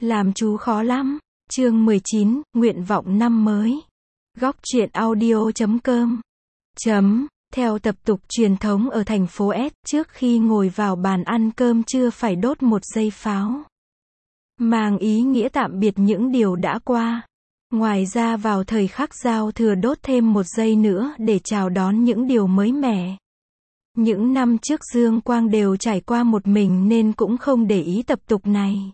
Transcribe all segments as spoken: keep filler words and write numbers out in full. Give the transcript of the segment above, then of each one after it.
Làm chú khó lắm. Chương mười chín, nguyện vọng năm mới. Góc truyện audio chấm com. Chấm. Theo tập tục truyền thống ở thành phố S, trước khi ngồi vào bàn ăn cơm trưa phải đốt một giây pháo. Mang ý nghĩa tạm biệt những điều đã qua. Ngoài ra vào thời khắc giao thừa đốt thêm một giây nữa để chào đón những điều mới mẻ. Những năm trước Dương Quang đều trải qua một mình nên cũng không để ý tập tục này.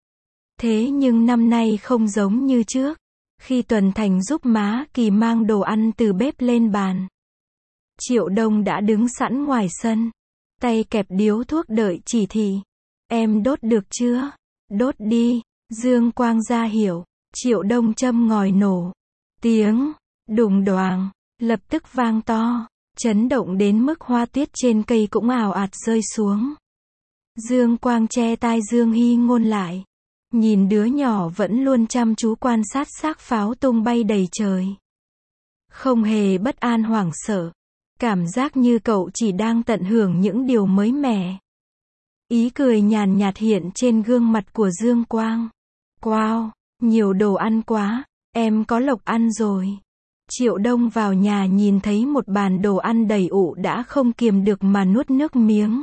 Thế nhưng năm nay không giống như trước. Khi Tuần Thành giúp má Kỳ mang đồ ăn từ bếp lên bàn, Triệu Đông đã đứng sẵn ngoài sân, tay kẹp điếu thuốc đợi chỉ thị. Em đốt được chưa? Đốt đi. Dương Quang ra hiểu. Triệu Đông châm ngòi nổ. Tiếng đùng đoàng lập tức vang to, chấn động đến mức hoa tuyết trên cây cũng ào ạt rơi xuống. Dương Quang che tai Dương Hy Ngôn lại, nhìn đứa nhỏ vẫn luôn chăm chú quan sát xác pháo tung bay đầy trời. Không hề bất an hoảng sợ, cảm giác như cậu chỉ đang tận hưởng những điều mới mẻ. Ý cười nhàn nhạt hiện trên gương mặt của Dương Quang. Wow, nhiều đồ ăn quá, em có lộc ăn rồi. Triệu Đông vào nhà nhìn thấy một bàn đồ ăn đầy ụ đã không kiềm được mà nuốt nước miếng.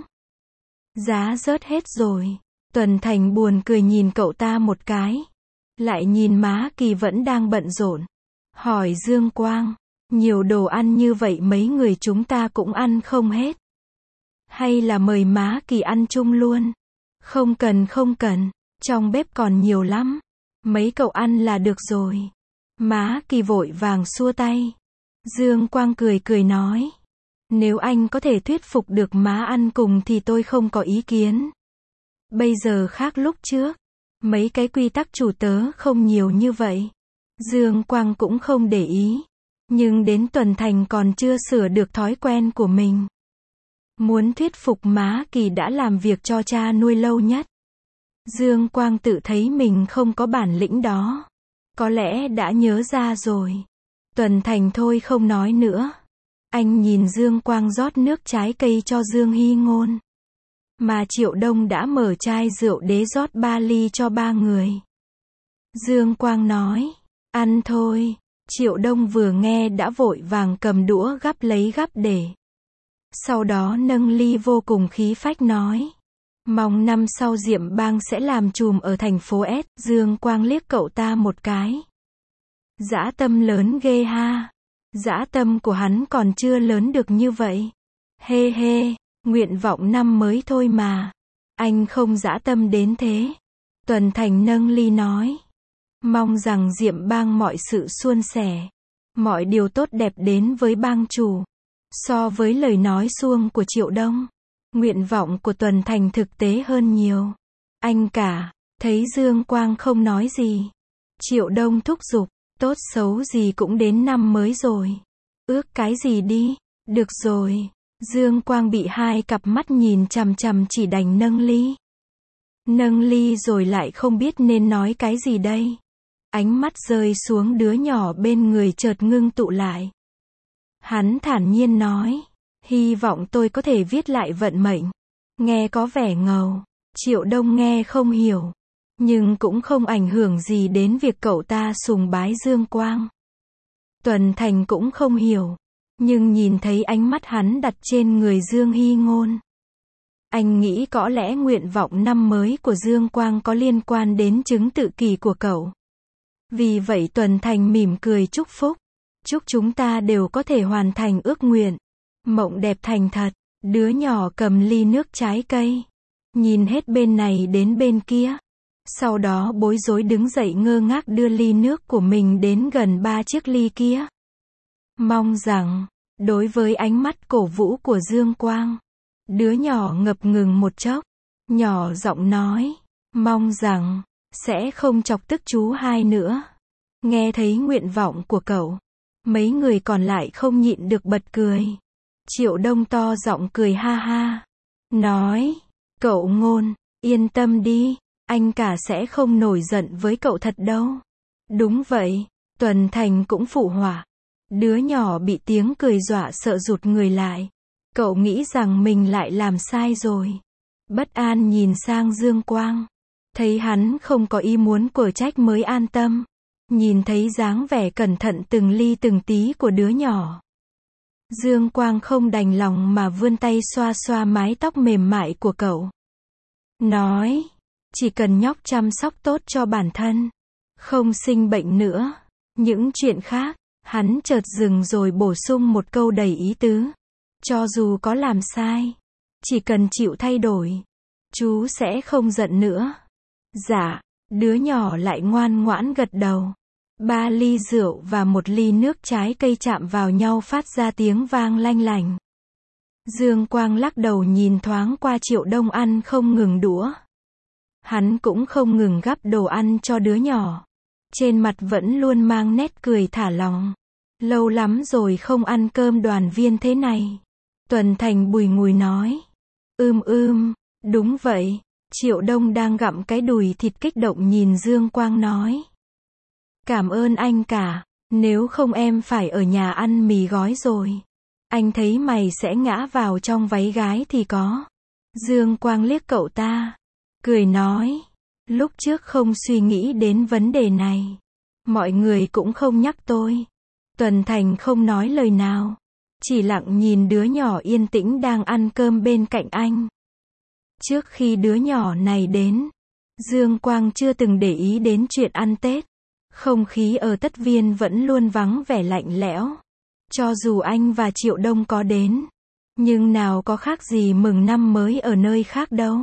Giá rớt hết rồi. Tuần Thành buồn cười nhìn cậu ta một cái. Lại nhìn má Kỳ vẫn đang bận rộn. Hỏi Dương Quang, nhiều đồ ăn như vậy mấy người chúng ta cũng ăn không hết. Hay là mời má Kỳ ăn chung luôn? Không cần không cần, trong bếp còn nhiều lắm. Mấy cậu ăn là được rồi. Má Kỳ vội vàng xua tay. Dương Quang cười cười nói, nếu anh có thể thuyết phục được má ăn cùng thì tôi không có ý kiến. Bây giờ khác lúc trước, mấy cái quy tắc chủ tớ không nhiều như vậy. Dương Quang cũng không để ý, nhưng đến Tuần Thành còn chưa sửa được thói quen của mình. Muốn thuyết phục má Kỳ đã làm việc cho cha nuôi lâu nhất. Dương Quang tự thấy mình không có bản lĩnh đó. Có lẽ đã nhớ ra rồi. Tuần Thành thôi không nói nữa. Anh nhìn Dương Quang rót nước trái cây cho Dương Hy Ngôn. Mà Triệu Đông đã mở chai rượu đế rót ba ly cho ba người. Dương Quang nói, ăn thôi. Triệu Đông vừa nghe đã vội vàng cầm đũa gắp lấy gắp để. Sau đó nâng ly vô cùng khí phách nói, mong năm sau Diệm Bang sẽ làm trùm ở thành phố S. Dương Quang liếc cậu ta một cái. Dã tâm lớn ghê ha. Dã tâm của hắn còn chưa lớn được như vậy. Hê hê, nguyện vọng năm mới thôi mà. Anh không dã tâm đến thế. Tuần Thành nâng ly nói, mong rằng Diệm Bang mọi sự suôn sẻ, mọi điều tốt đẹp đến với bang chủ. So với lời nói suông của Triệu Đông, nguyện vọng của Tuần Thành thực tế hơn nhiều. Anh cả. Thấy Dương Quang không nói gì, Triệu Đông thúc giục, tốt xấu gì cũng đến năm mới rồi. Ước cái gì đi. Được rồi. Dương Quang bị hai cặp mắt nhìn chằm chằm chỉ đành nâng ly. Nâng ly rồi lại không biết nên nói cái gì đây. Ánh mắt rơi xuống đứa nhỏ bên người chợt ngưng tụ lại. Hắn thản nhiên nói, hy vọng tôi có thể viết lại vận mệnh. Nghe có vẻ ngầu. Triệu Đông nghe không hiểu, nhưng cũng không ảnh hưởng gì đến việc cậu ta sùng bái Dương Quang. Tuần Thành cũng không hiểu, nhưng nhìn thấy ánh mắt hắn đặt trên người Dương Hy Ngôn. Anh nghĩ có lẽ nguyện vọng năm mới của Dương Quang có liên quan đến chứng tự kỷ của cậu. Vì vậy Tuần Thành mỉm cười chúc phúc. Chúc chúng ta đều có thể hoàn thành ước nguyện. Mộng đẹp thành thật. Đứa nhỏ cầm ly nước trái cây, nhìn hết bên này đến bên kia. Sau đó bối rối đứng dậy ngơ ngác đưa ly nước của mình đến gần ba chiếc ly kia. Mong rằng, đối với ánh mắt cổ vũ của Dương Quang, đứa nhỏ ngập ngừng một chốc, nhỏ giọng nói, mong rằng, sẽ không chọc tức chú hai nữa. Nghe thấy nguyện vọng của cậu, mấy người còn lại không nhịn được bật cười. Triệu Đông to giọng cười ha ha, nói, cậu Ngôn, yên tâm đi, anh cả sẽ không nổi giận với cậu thật đâu. Đúng vậy. Tuần Thành cũng phụ họa. Đứa nhỏ bị tiếng cười dọa sợ rụt người lại. Cậu nghĩ rằng mình lại làm sai rồi. Bất an nhìn sang Dương Quang. Thấy hắn không có ý muốn quở trách mới an tâm. Nhìn thấy dáng vẻ cẩn thận từng ly từng tí của đứa nhỏ, Dương Quang không đành lòng mà vươn tay xoa xoa mái tóc mềm mại của cậu. Nói, chỉ cần nhóc chăm sóc tốt cho bản thân, không sinh bệnh nữa. Những chuyện khác, hắn chợt dừng rồi bổ sung một câu đầy ý tứ. Cho dù có làm sai, chỉ cần chịu thay đổi, chú sẽ không giận nữa. Dạ, đứa nhỏ lại ngoan ngoãn gật đầu. Ba ly rượu và một ly nước trái cây chạm vào nhau phát ra tiếng vang lanh lành. Dương Quang lắc đầu nhìn thoáng qua Triệu Đông ăn không ngừng đũa. Hắn cũng không ngừng gắp đồ ăn cho đứa nhỏ. Trên mặt vẫn luôn mang nét cười thả lỏng. Lâu lắm rồi không ăn cơm đoàn viên thế này. Tuần Thành bùi ngùi nói. Ưm ưm, đúng vậy. Triệu Đông đang gặm cái đùi thịt kích động nhìn Dương Quang nói. Cảm ơn anh cả, nếu không em phải ở nhà ăn mì gói rồi. Anh thấy mày sẽ ngã vào trong váy gái thì có. Dương Quang liếc cậu ta, cười nói. Lúc trước không suy nghĩ đến vấn đề này. Mọi người cũng không nhắc tôi. Tuần Thành không nói lời nào. Chỉ lặng nhìn đứa nhỏ yên tĩnh đang ăn cơm bên cạnh anh. Trước khi đứa nhỏ này đến, Dương Quang chưa từng để ý đến chuyện ăn Tết. Không khí ở Tất Viên vẫn luôn vắng vẻ lạnh lẽo. Cho dù anh và Triệu Đông có đến, nhưng nào có khác gì mừng năm mới ở nơi khác đâu.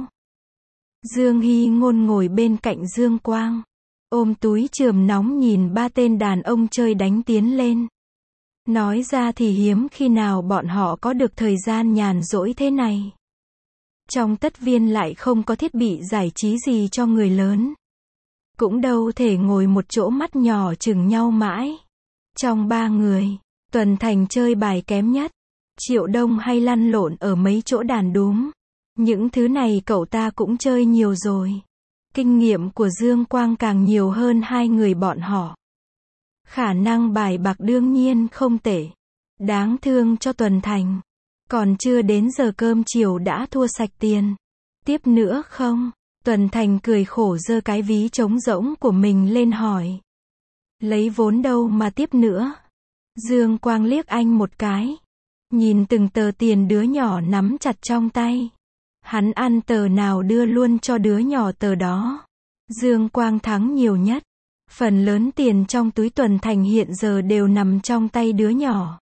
Dương Hy Ngôn ngồi bên cạnh Dương Quang, ôm túi chườm nóng nhìn ba tên đàn ông chơi đánh tiến lên. Nói ra thì hiếm khi nào bọn họ có được thời gian nhàn rỗi thế này. Trong Tất Viên lại không có thiết bị giải trí gì cho người lớn. Cũng đâu thể ngồi một chỗ mắt nhỏ chừng nhau mãi. Trong ba người, Tuần Thành chơi bài kém nhất. Triệu Đông hay lăn lộn ở mấy chỗ đàn đúm. Những thứ này cậu ta cũng chơi nhiều rồi. Kinh nghiệm của Dương Quang càng nhiều hơn hai người bọn họ. Khả năng bài bạc đương nhiên không tệ. Đáng thương cho Tuần Thành. Còn chưa đến giờ cơm chiều đã thua sạch tiền. Tiếp nữa không? Tuần Thành cười khổ giơ cái ví trống rỗng của mình lên hỏi. Lấy vốn đâu mà tiếp nữa? Dương Quang liếc anh một cái. Nhìn từng tờ tiền đứa nhỏ nắm chặt trong tay. Hắn ăn tờ nào đưa luôn cho đứa nhỏ tờ đó. Dương Quang thắng nhiều nhất. Phần lớn tiền trong túi Tuần Thành hiện giờ đều nằm trong tay đứa nhỏ.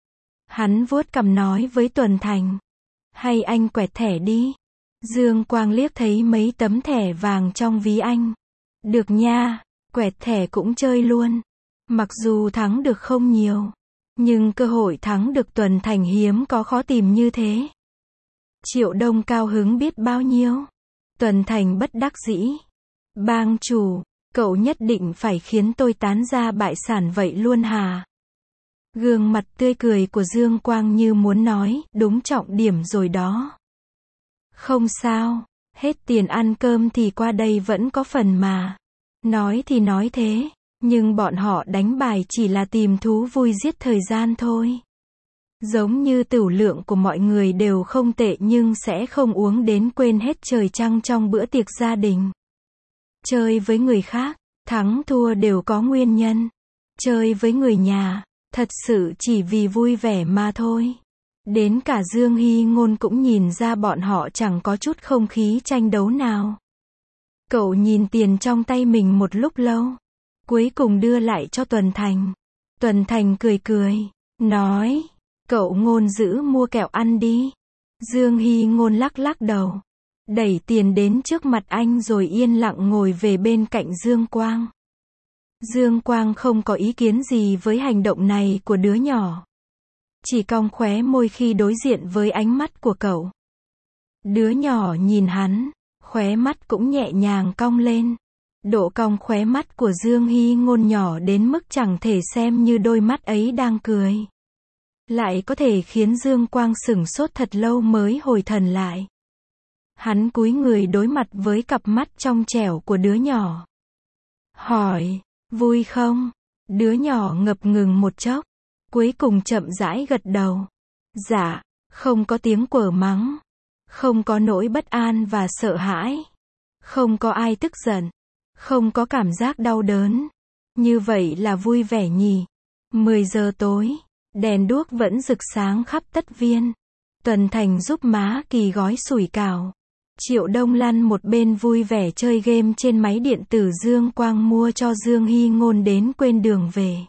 Hắn vuốt cằm nói với Tuần Thành. Hay anh quẹt thẻ đi. Dương Quang liếc thấy mấy tấm thẻ vàng trong ví anh. Được nha, quẹt thẻ cũng chơi luôn. Mặc dù thắng được không nhiều, nhưng cơ hội thắng được Tuần Thành hiếm có khó tìm như thế. Triệu Đông cao hứng biết bao nhiêu. Tuần Thành bất đắc dĩ. Bang chủ, cậu nhất định phải khiến tôi tán ra bại sản vậy luôn hả? Gương mặt tươi cười của Dương Quang như muốn nói, đúng trọng điểm rồi đó. Không sao, hết tiền ăn cơm thì qua đây vẫn có phần mà. Nói thì nói thế, nhưng bọn họ đánh bài chỉ là tìm thú vui giết thời gian thôi. Giống như tửu lượng của mọi người đều không tệ nhưng sẽ không uống đến quên hết trời trăng trong bữa tiệc gia đình. Chơi với người khác, thắng thua đều có nguyên nhân. Chơi với người nhà, thật sự chỉ vì vui vẻ mà thôi. Đến cả Dương Hy Ngôn cũng nhìn ra bọn họ chẳng có chút không khí tranh đấu nào. Cậu nhìn tiền trong tay mình một lúc lâu. Cuối cùng đưa lại cho Tuần Thành. Tuần Thành cười cười, nói, cậu Ngôn giữ mua kẹo ăn đi. Dương Hy Ngôn lắc lắc đầu, đẩy tiền đến trước mặt anh rồi yên lặng ngồi về bên cạnh Dương Quang. Dương Quang không có ý kiến gì với hành động này của đứa nhỏ. Chỉ cong khóe môi khi đối diện với ánh mắt của cậu. Đứa nhỏ nhìn hắn, khóe mắt cũng nhẹ nhàng cong lên. Độ cong khóe mắt của Dương Hy Ngôn nhỏ đến mức chẳng thể xem như đôi mắt ấy đang cười. Lại có thể khiến Dương Quang sửng sốt thật lâu mới hồi thần lại. Hắn cúi người đối mặt với cặp mắt trong trẻo của đứa nhỏ. Hỏi, vui không? Đứa nhỏ ngập ngừng một chốc. Cuối cùng chậm rãi gật đầu. Dạ, không có tiếng quở mắng. Không có nỗi bất an và sợ hãi. Không có ai tức giận. Không có cảm giác đau đớn. Như vậy là vui vẻ nhỉ. mười giờ tối. Đèn đuốc vẫn rực sáng khắp tất viên. Tuần Thành giúp má Kỳ gói sủi cảo. Triệu Đông lăn một bên vui vẻ chơi game trên máy điện tử Dương Quang mua cho Dương Hy Ngôn đến quên đường về.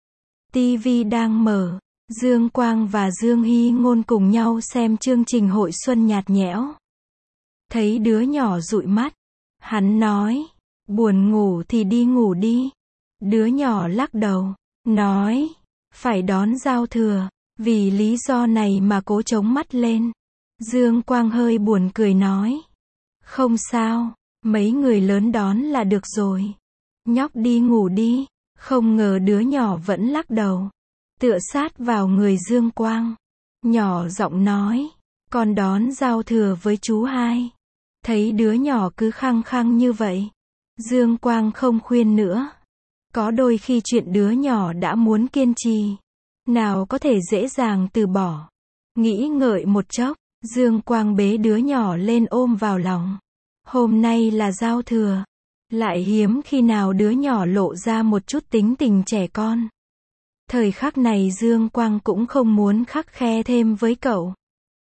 ti vi đang mở. Dương Quang và Dương Hy Ngôn cùng nhau xem chương trình hội xuân nhạt nhẽo. Thấy đứa nhỏ dụi mắt. Hắn nói, buồn ngủ thì đi ngủ đi. Đứa nhỏ lắc đầu, nói, phải đón giao thừa, vì lý do này mà cố chống mắt lên. Dương Quang hơi buồn cười nói, không sao, mấy người lớn đón là được rồi. Nhóc đi ngủ đi. Không ngờ đứa nhỏ vẫn lắc đầu, tựa sát vào người Dương Quang. Nhỏ giọng nói, con đón giao thừa với chú hai. Thấy đứa nhỏ cứ khăng khăng như vậy, Dương Quang không khuyên nữa. Có đôi khi chuyện đứa nhỏ đã muốn kiên trì, nào có thể dễ dàng từ bỏ. Nghĩ ngợi một chốc, Dương Quang bế đứa nhỏ lên ôm vào lòng. Hôm nay là giao thừa, lại hiếm khi nào đứa nhỏ lộ ra một chút tính tình trẻ con. Thời khắc này Dương Quang cũng không muốn khắt khe thêm với cậu.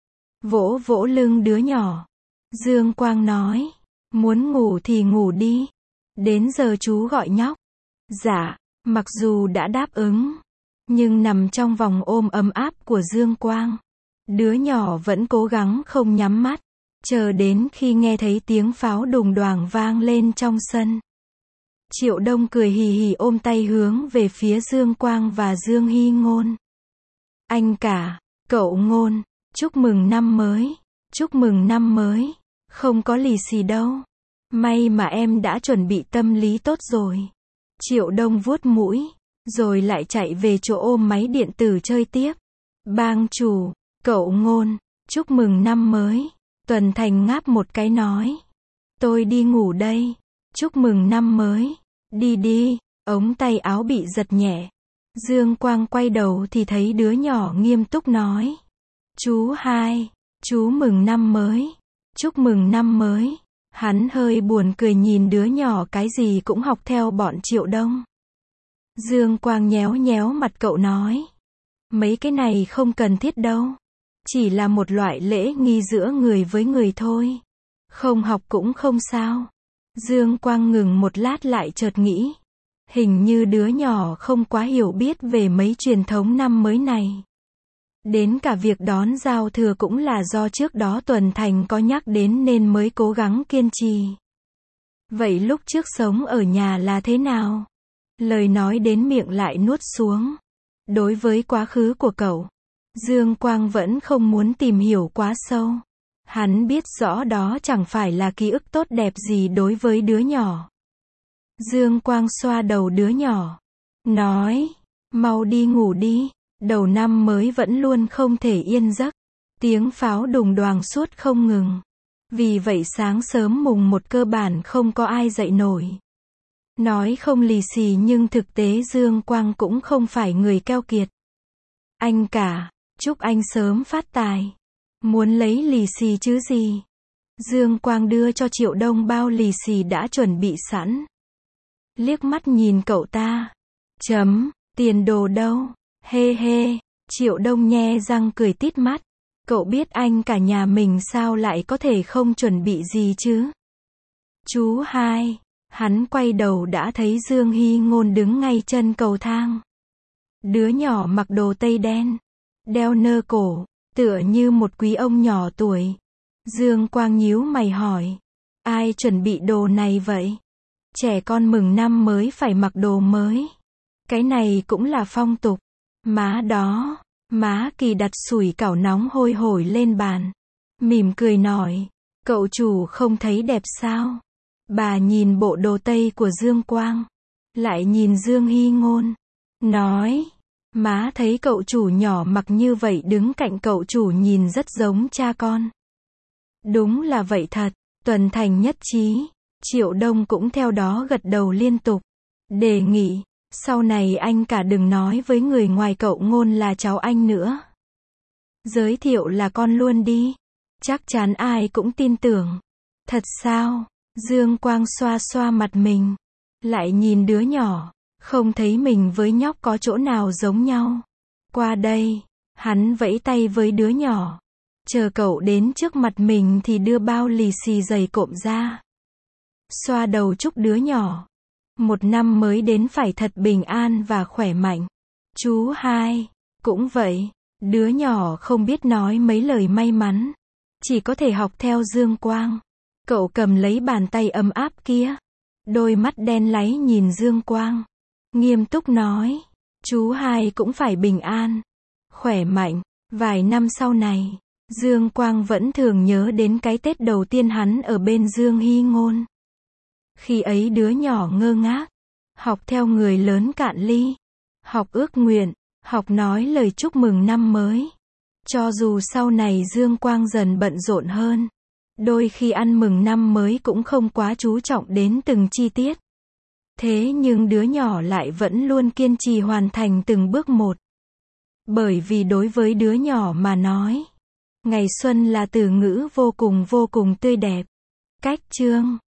Vỗ vỗ lưng đứa nhỏ. Dương Quang nói, muốn ngủ thì ngủ đi. Đến giờ chú gọi nhóc. Dạ, mặc dù đã đáp ứng, nhưng nằm trong vòng ôm ấm áp của Dương Quang, đứa nhỏ vẫn cố gắng không nhắm mắt, chờ đến khi nghe thấy tiếng pháo đùng đoàng vang lên trong sân. Triệu Đông cười hì hì ôm tay hướng về phía Dương Quang và Dương Hy Ngôn. Anh cả, cậu Ngôn, chúc mừng năm mới, chúc mừng năm mới, không có lì xì đâu. May mà em đã chuẩn bị tâm lý tốt rồi. Triệu Đông vuốt mũi, rồi lại chạy về chỗ ôm máy điện tử chơi tiếp. Bang chủ, cậu Ngôn, chúc mừng năm mới. Tuần Thành ngáp một cái nói, tôi đi ngủ đây. Chúc mừng năm mới. Đi đi. Ống tay áo bị giật nhẹ. Dương Quang quay đầu thì thấy đứa nhỏ nghiêm túc nói, chú hai, chú mừng năm mới. Chúc mừng năm mới. Hắn hơi buồn cười nhìn đứa nhỏ cái gì cũng học theo bọn Triệu Đông. Dương Quang nhéo nhéo mặt cậu nói, mấy cái này không cần thiết đâu. Chỉ là một loại lễ nghi giữa người với người thôi. Không học cũng không sao. Dương Quang ngừng một lát lại chợt nghĩ, hình như đứa nhỏ không quá hiểu biết về mấy truyền thống năm mới này. Đến cả việc đón giao thừa cũng là do trước đó Tuần Thành có nhắc đến nên mới cố gắng kiên trì. Vậy lúc trước sống ở nhà là thế nào? Lời nói đến miệng lại nuốt xuống. Đối với quá khứ của cậu, Dương Quang vẫn không muốn tìm hiểu quá sâu. Hắn biết rõ đó chẳng phải là ký ức tốt đẹp gì đối với đứa nhỏ. Dương Quang xoa đầu đứa nhỏ, nói, mau đi ngủ đi. Đầu năm mới vẫn luôn không thể yên giấc. Tiếng pháo đùng đoàng suốt không ngừng. Vì vậy sáng sớm mùng một cơ bản không có ai dậy nổi. Nói không lì xì nhưng thực tế Dương Quang cũng không phải người keo kiệt. Anh cả, chúc anh sớm phát tài. Muốn lấy lì xì chứ gì? Dương Quang đưa cho Triệu Đông bao lì xì đã chuẩn bị sẵn. Liếc mắt nhìn cậu ta. Chấm, tiền đồ đâu? Hê hê. Triệu Đông nhe răng cười tít mắt. Cậu biết anh cả nhà mình sao lại có thể không chuẩn bị gì chứ? Chú hai. Hắn quay đầu đã thấy Dương Hy Ngôn đứng ngay chân cầu thang. Đứa nhỏ mặc đồ tây đen, đeo nơ cổ, tựa như một quý ông nhỏ tuổi. Dương Quang nhíu mày hỏi, ai chuẩn bị đồ này vậy? Trẻ con mừng năm mới phải mặc đồ mới. Cái này cũng là phong tục. Má đó. Má Kỳ đặt sủi cảo nóng hôi hổi lên bàn, mỉm cười nói, cậu chủ không thấy đẹp sao? Bà nhìn bộ đồ tây của Dương Quang, lại nhìn Dương Hy Ngôn, nói, má thấy cậu chủ nhỏ mặc như vậy đứng cạnh cậu chủ nhìn rất giống cha con. Đúng là vậy thật. Tuần Thành nhất trí. Triệu Đông cũng theo đó gật đầu liên tục. Đề nghị, sau này anh cả đừng nói với người ngoài cậu Ngôn là cháu anh nữa. Giới thiệu là con luôn đi. Chắc chắn ai cũng tin tưởng. Thật sao? Dương Quang xoa xoa mặt mình, lại nhìn đứa nhỏ, không thấy mình với nhóc có chỗ nào giống nhau. Qua đây, hắn vẫy tay với đứa nhỏ. Chờ cậu đến trước mặt mình thì đưa bao lì xì dày cộm ra. Xoa đầu chúc đứa nhỏ. Một năm mới đến phải thật bình an và khỏe mạnh. Chú hai, cũng vậy. Đứa nhỏ không biết nói mấy lời may mắn. Chỉ có thể học theo Dương Quang. Cậu cầm lấy bàn tay ấm áp kia. Đôi mắt đen láy nhìn Dương Quang. Nghiêm túc nói. Chú hai cũng phải bình an. Khỏe mạnh. Vài năm sau này, Dương Quang vẫn thường nhớ đến cái Tết đầu tiên hắn ở bên Dương Hy Ngôn. Khi ấy đứa nhỏ ngơ ngác. Học theo người lớn cạn ly. Học ước nguyện. Học nói lời chúc mừng năm mới. Cho dù sau này Dương Quang dần bận rộn hơn. Đôi khi ăn mừng năm mới cũng không quá chú trọng đến từng chi tiết. Thế nhưng đứa nhỏ lại vẫn luôn kiên trì hoàn thành từng bước một. Bởi vì đối với đứa nhỏ mà nói, ngày xuân là từ ngữ vô cùng vô cùng tươi đẹp. Cách chương